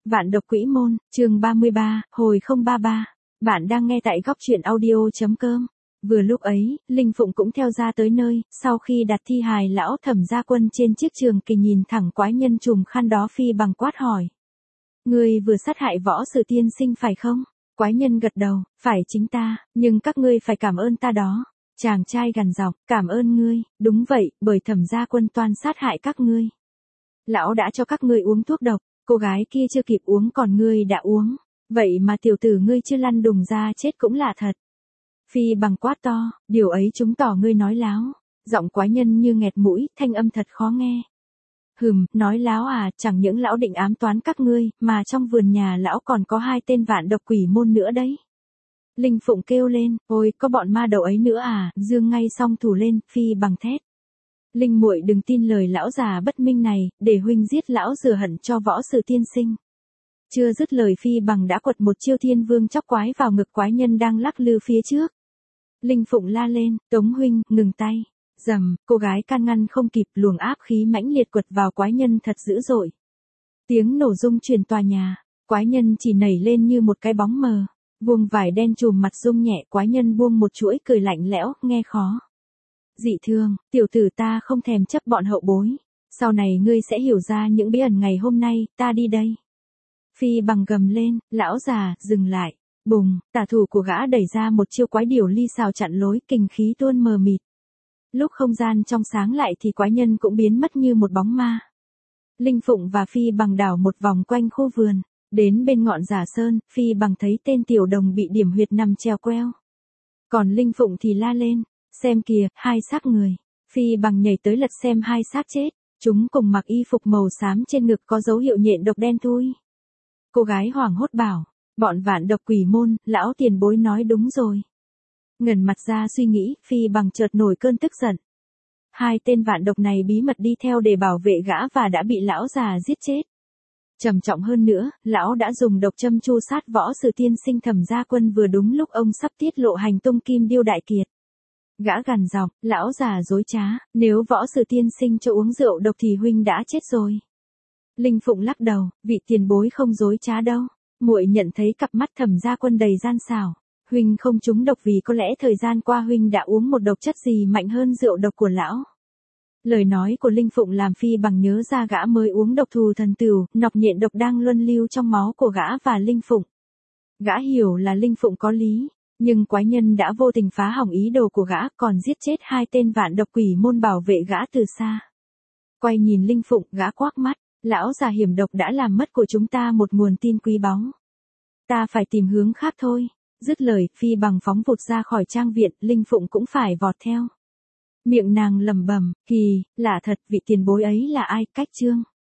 Vạn độc quỷ môn, chương 33, hồi 033. Bạn đang nghe tại góc truyện audio.com. Vừa lúc ấy, Linh Phụng cũng theo ra tới nơi, sau khi đặt thi hài lão Thẩm Gia Quân trên chiếc trường kỳ nhìn thẳng quái nhân trùm khăn đó phi bằng quát hỏi. Ngươi vừa sát hại Võ Sự Tiên Sinh phải không? Quái nhân gật đầu, phải chính ta, nhưng các ngươi phải cảm ơn ta đó. Chàng trai gằn giọng, cảm ơn ngươi, đúng vậy, bởi Thẩm Gia Quân toan sát hại các ngươi. Lão đã cho các ngươi uống thuốc độc, cô gái kia chưa kịp uống còn ngươi đã uống, vậy mà tiểu tử ngươi chưa lăn đùng ra chết cũng lạ thật. Phi bằng quát to, điều ấy chứng tỏ ngươi nói láo. Giọng quái nhân như nghẹt mũi, thanh âm thật khó nghe. Nói láo à, chẳng những lão định ám toán các ngươi, mà trong vườn nhà lão còn có 2 tên vạn độc quỷ môn nữa đấy. Linh Phụng kêu lên, ôi, có bọn ma đầu ấy nữa à, dương ngay song thủ lên, phi bằng thét. Linh muội đừng tin lời lão già bất minh này, để huynh giết lão rửa hận cho Võ Sự Tiên Sinh. Chưa dứt lời phi bằng đã quật một chiêu thiên vương chóc quái vào ngực quái nhân đang lắc lư phía trước. Linh Phụng la lên, Tống huynh, ngừng tay. Rầm, cô gái can ngăn không kịp, luồng áp khí mãnh liệt quật vào quái nhân thật dữ dội. Tiếng nổ rung truyền tòa nhà, quái nhân chỉ nảy lên như một cái bóng mờ. Vuông vải đen trùm mặt rung nhẹ, quái nhân buông một chuỗi cười lạnh lẽo, nghe khó. Dị thương, tiểu tử ta không thèm chấp bọn hậu bối. Sau này ngươi sẽ hiểu ra những bí ẩn ngày hôm nay, ta đi đây. Phi bằng gầm lên, lão già, dừng lại. Bùng, tả thủ của gã đẩy ra một chiêu quái điểu ly xào chặn lối, kình khí tuôn mờ mịt. Lúc không gian trong sáng lại thì quái nhân cũng biến mất như một bóng ma. Linh Phụng và Phi bằng đảo một vòng quanh khu vườn. Đến bên ngọn giả sơn, Phi bằng thấy tên tiểu đồng bị điểm huyệt nằm treo queo. Còn Linh Phụng thì la lên, xem kìa, 2 xác người. Phi bằng nhảy tới lật xem 2 xác chết, chúng cùng mặc y phục màu xám trên ngực có dấu hiệu nhện độc đen thui. Cô gái hoảng hốt bảo, bọn vạn độc quỷ môn, lão tiền bối nói đúng rồi. Ngẩng mặt ra suy nghĩ, Phi bằng chợt nổi cơn tức giận. 2 tên vạn độc này bí mật đi theo để bảo vệ gã và đã bị lão già giết chết. Trầm trọng hơn nữa, lão đã dùng độc châm chu sát Võ Sự Tiên Sinh Thẩm Gia Quân vừa đúng lúc ông sắp tiết lộ hành tung Kim Điêu đại kiệt. Gã gằn giọng, lão già dối trá, nếu Võ Sự Tiên Sinh cho uống rượu độc thì huynh đã chết rồi. Linh Phụng lắc đầu, vị tiền bối không dối trá đâu. Muội nhận thấy cặp mắt Thẩm Gia Quân đầy gian xảo. Huynh không trúng độc vì có lẽ thời gian qua huynh đã uống một độc chất gì mạnh hơn rượu độc của lão. Lời nói của Linh Phụng làm Phi bằng nhớ ra gã mới uống độc thù thần tửu, nọc nhện độc đang luân lưu trong máu của gã và Linh Phụng. Gã hiểu là Linh Phụng có lý, nhưng quái nhân đã vô tình phá hỏng ý đồ của gã, còn giết chết 2 tên vạn độc quỷ môn bảo vệ gã từ xa. Quay nhìn Linh Phụng, gã quắc mắt, lão già hiểm độc đã làm mất của chúng ta một nguồn tin quý báu. Ta phải tìm hướng khác thôi. Dứt lời, Phi bằng phóng vụt ra khỏi trang viện, Linh Phụng cũng phải vọt theo. Miệng nàng lẩm bẩm, kỳ, lạ thật, vị tiền bối ấy là ai, cách chương.